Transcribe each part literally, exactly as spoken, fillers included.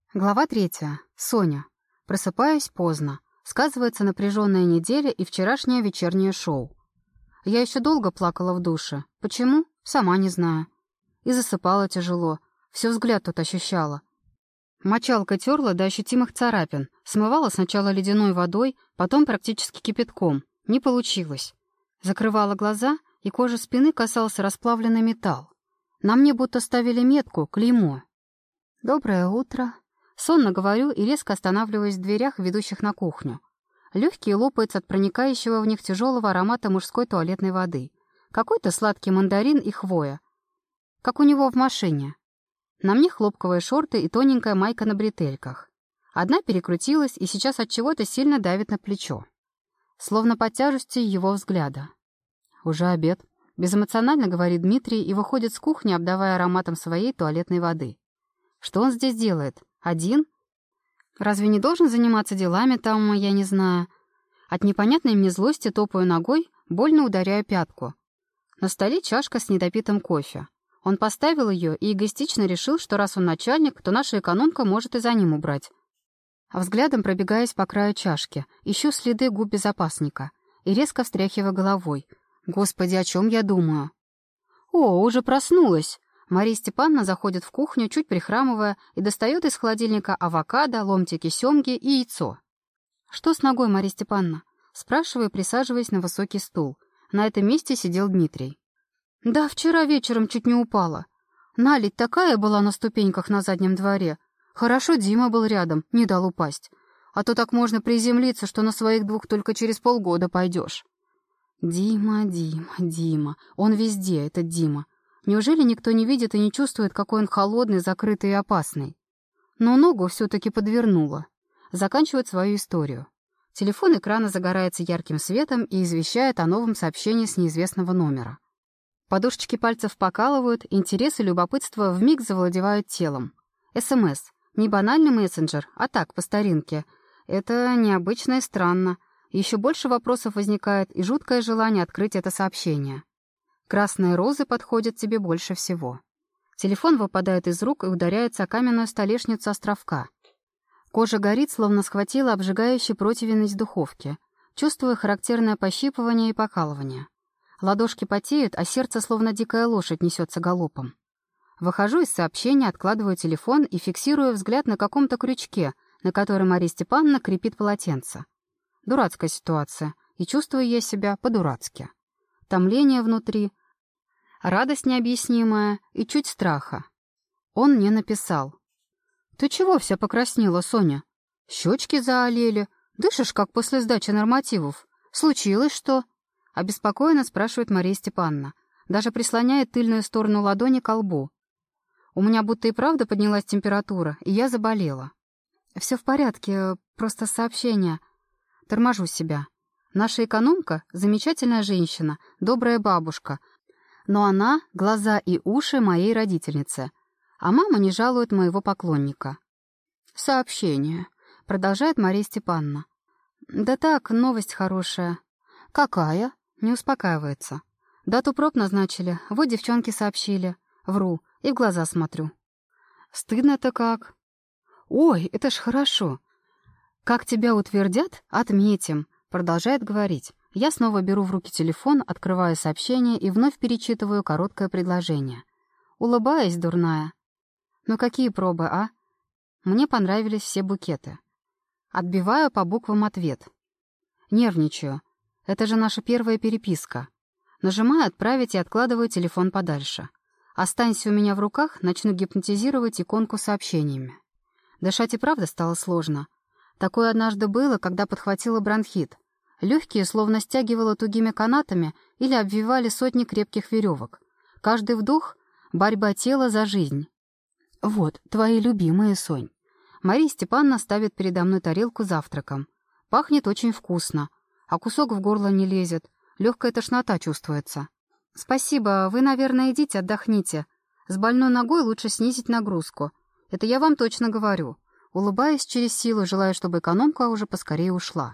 Глава третья. Соня. Просыпаюсь поздно. Сказывается напряженная неделя и вчерашнее вечернее шоу. Я еще долго плакала в душе. Почему? Сама не знаю. И засыпала тяжело. Все взгляд тут ощущала. Мочалкой терла до ощутимых царапин. Смывала сначала ледяной водой, потом практически кипятком. Не получилось. Закрывала глаза, и кожа спины касался расплавленный металл. На мне будто ставили метку, клеймо. «Доброе утро». Сонно говорю и резко останавливаюсь в дверях, ведущих на кухню. Легкие лопаются от проникающего в них тяжелого аромата мужской туалетной воды. Какой-то сладкий мандарин и хвоя. Как у него в машине. На мне хлопковые шорты и тоненькая майка на бретельках. Одна перекрутилась и сейчас от чего-то сильно давит на плечо. Словно под тяжестью его взгляда. «Уже обед», — безэмоционально говорит Дмитрий и выходит с кухни, обдавая ароматом своей туалетной воды. Что он здесь делает? Один? Разве не должен заниматься делами там, я не знаю? От непонятной мне злости топаю ногой, больно ударяю пятку. На столе чашка с недопитым кофе. Он поставил ее и эгоистично решил, что раз он начальник, то наша экономка может и за ним убрать. А взглядом пробегаясь по краю чашки, ищу следы губ безопасника и резко встряхиваю головой. Господи, о чем я думаю? О, уже проснулась! Мария Степановна заходит в кухню, чуть прихрамывая, и достает из холодильника авокадо, ломтики семги и яйцо. «Что с ногой, Мария Степановна?» Спрашиваю, присаживаясь на высокий стул. На этом месте сидел Дмитрий. «Да, вчера вечером чуть не упала. Наледь такая была на ступеньках на заднем дворе. Хорошо Дима был рядом, не дал упасть. А то так можно приземлиться, что на своих двух только через полгода пойдешь». «Дима, Дима, Дима. Он везде, этот Дима. Неужели никто не видит и не чувствует, какой он холодный, закрытый и опасный? Но ногу все-таки подвернула. Заканчивает свою историю. Телефон экрана загорается ярким светом и извещает о новом сообщении с неизвестного номера. Подушечки пальцев покалывают, интерес и любопытство вмиг завладевают телом. СМС. Не банальный мессенджер, а так, по старинке. Это необычно и странно. Еще больше вопросов возникает и жуткое желание открыть это сообщение. Красные розы подходят тебе больше всего. Телефон выпадает из рук и ударяется о каменную столешницу островка. Кожа горит, словно схватила обжигающий противень из духовки. Чувствую характерное пощипывание и покалывание. Ладошки потеют, а сердце, словно дикая лошадь, несется галопом. Выхожу из сообщения, откладываю телефон и фиксирую взгляд на каком-то крючке, на который Мария Степановна крепит полотенце. Дурацкая ситуация, и чувствую я себя по-дурацки. Томление внутри, радость необъяснимая и чуть страха. Он мне написал. «Ты чего вся покраснела, Соня? Щечки заолели, дышишь, как после сдачи нормативов. Случилось что?» Обеспокоенно спрашивает Мария Степановна, даже прислоняет тыльную сторону ладони к лбу. У меня будто и правда поднялась температура, и я заболела. «Все в порядке, просто сообщение». Торможу себя. Наша экономка — замечательная женщина, добрая бабушка, но она — глаза и уши моей родительницы, а мама не жалует моего поклонника. «Сообщение», — продолжает Мария Степановна. «Да так, новость хорошая». «Какая?» — не успокаивается. «Дату проб назначили, вот девчонки сообщили. Вру, и в глаза смотрю». «Стыдно-то как?» «Ой, это ж хорошо. Как тебя утвердят, отметим». Продолжает говорить. Я снова беру в руки телефон, открываю сообщение и вновь перечитываю короткое предложение. Улыбаюсь, дурная. Ну какие пробы, а? Мне понравились все букеты. Отбиваю по буквам ответ. Нервничаю. Это же наша первая переписка. Нажимаю «Отправить» и откладываю телефон подальше. Останься у меня в руках, начну гипнотизировать иконку с сообщениями. Дышать и правда стало сложно. Такое однажды было, когда подхватила бронхит. Легкие словно стягивало тугими канатами или обвивали сотни крепких веревок. Каждый вдох — борьба тела за жизнь. «Вот, твои любимые, Сонь». Мария Степановна ставит передо мной тарелку с завтраком. Пахнет очень вкусно, а кусок в горло не лезет. Легкая тошнота чувствуется. «Спасибо, вы, наверное, идите, отдохните. С больной ногой лучше снизить нагрузку. Это я вам точно говорю». Улыбаясь через силу, желая, чтобы экономка уже поскорее ушла.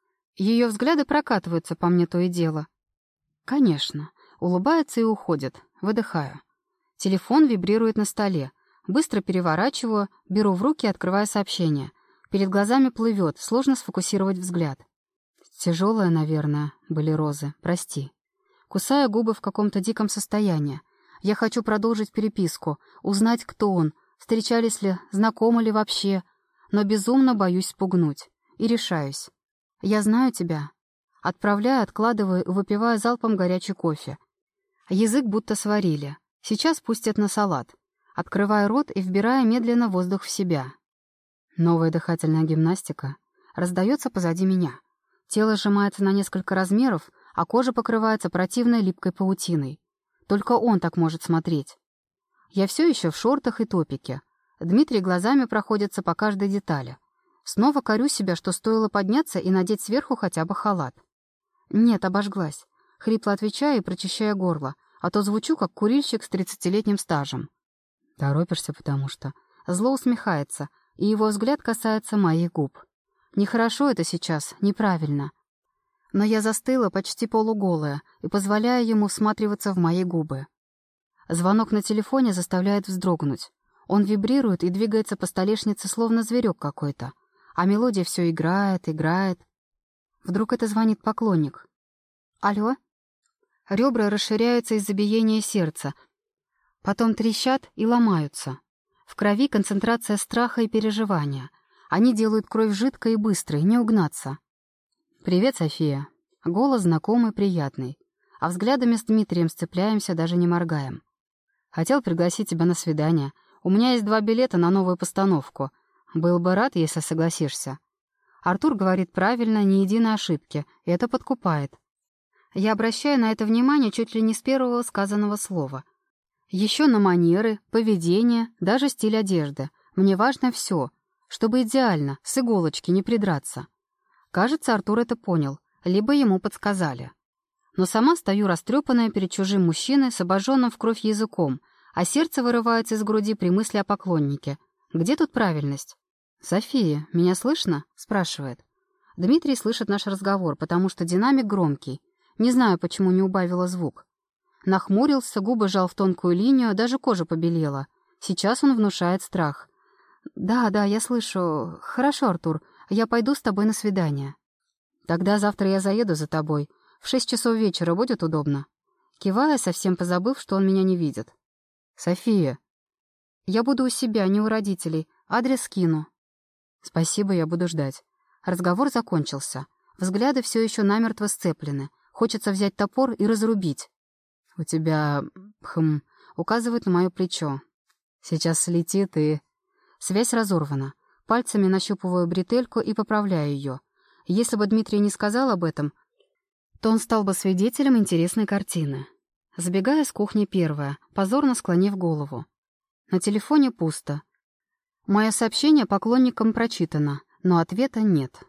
Ее взгляды прокатываются по мне то и дело. Конечно. Улыбается и уходит. Выдыхаю. Телефон вибрирует на столе. Быстро переворачиваю, беру в руки, открывая сообщение. Перед глазами плывет, сложно сфокусировать взгляд. Тяжелые, наверное, были розы, прости. Кусая губы в каком-то диком состоянии. Я хочу продолжить переписку, узнать, кто он, встречались ли, знакомы ли вообще, но безумно боюсь спугнуть. И решаюсь. Я знаю тебя. Отправляю, откладываю и выпиваю залпом горячий кофе. Язык будто сварили. Сейчас пустят на салат. Открываю рот и вбираю медленно воздух в себя. Новая дыхательная гимнастика раздается позади меня. Тело сжимается на несколько размеров, а кожа покрывается противной липкой паутиной. Только он так может смотреть. Я все еще в шортах и топике. Дмитрий глазами проходится по каждой детали. Снова корю себя, что стоило подняться и надеть сверху хотя бы халат. Нет, обожглась. Хрипло отвечаю и прочищаю горло, а то звучу, как курильщик с тридцатилетним стажем. Торопишься, потому что... Зло усмехается, и его взгляд касается моих губ. Нехорошо это сейчас, неправильно. Но я застыла почти полуголая и позволяю ему всматриваться в мои губы. Звонок на телефоне заставляет вздрогнуть. Он вибрирует и двигается по столешнице, словно зверек какой-то. А мелодия все играет, играет. Вдруг это звонит поклонник. «Алло?» Ребра расширяются из-за биения сердца, потом трещат и ломаются. В крови концентрация страха и переживания. Они делают кровь жидкой и быстрой, не угнаться. «Привет, София». Голос знакомый, приятный. А взглядами с Дмитрием сцепляемся, даже не моргаем. «Хотел пригласить тебя на свидание. У меня есть два билета на новую постановку. Был бы рад, если согласишься». Артур говорит правильно, ни единой ошибки, и это подкупает. Я обращаю на это внимание чуть ли не с первого сказанного слова. Еще на манеры, поведение, даже стиль одежды. Мне важно все, чтобы идеально, с иголочки, не придраться. Кажется, Артур это понял, либо ему подсказали. Но сама стою растрепанная перед чужим мужчиной с обожженным в кровь языком, а сердце вырывается из груди при мысли о поклоннике. Где тут правильность? «София, меня слышно?» — спрашивает. Дмитрий слышит наш разговор, потому что динамик громкий. Не знаю, почему не убавила звук. Нахмурился, губы жал в тонкую линию, даже кожа побелела. Сейчас он внушает страх. «Да, да, я слышу. Хорошо, Артур, я пойду с тобой на свидание». «Тогда завтра я заеду за тобой. В шесть часов вечера будет удобно?» Кивая, совсем позабыв, что он меня не видит. «София». «Я буду у себя, не у родителей. Адрес скину». «Спасибо, я буду ждать». Разговор закончился. Взгляды все еще намертво сцеплены. Хочется взять топор и разрубить. «У тебя... хм...» указывает на мое плечо. «Сейчас слетит и...» Связь разорвана. Пальцами нащупываю бретельку и поправляю ее. Если бы Дмитрий не сказал об этом, то он стал бы свидетелем интересной картины. Забегая с кухни первая, позорно склонив голову. На телефоне пусто. Мое сообщение поклонникам прочитано, но ответа нет.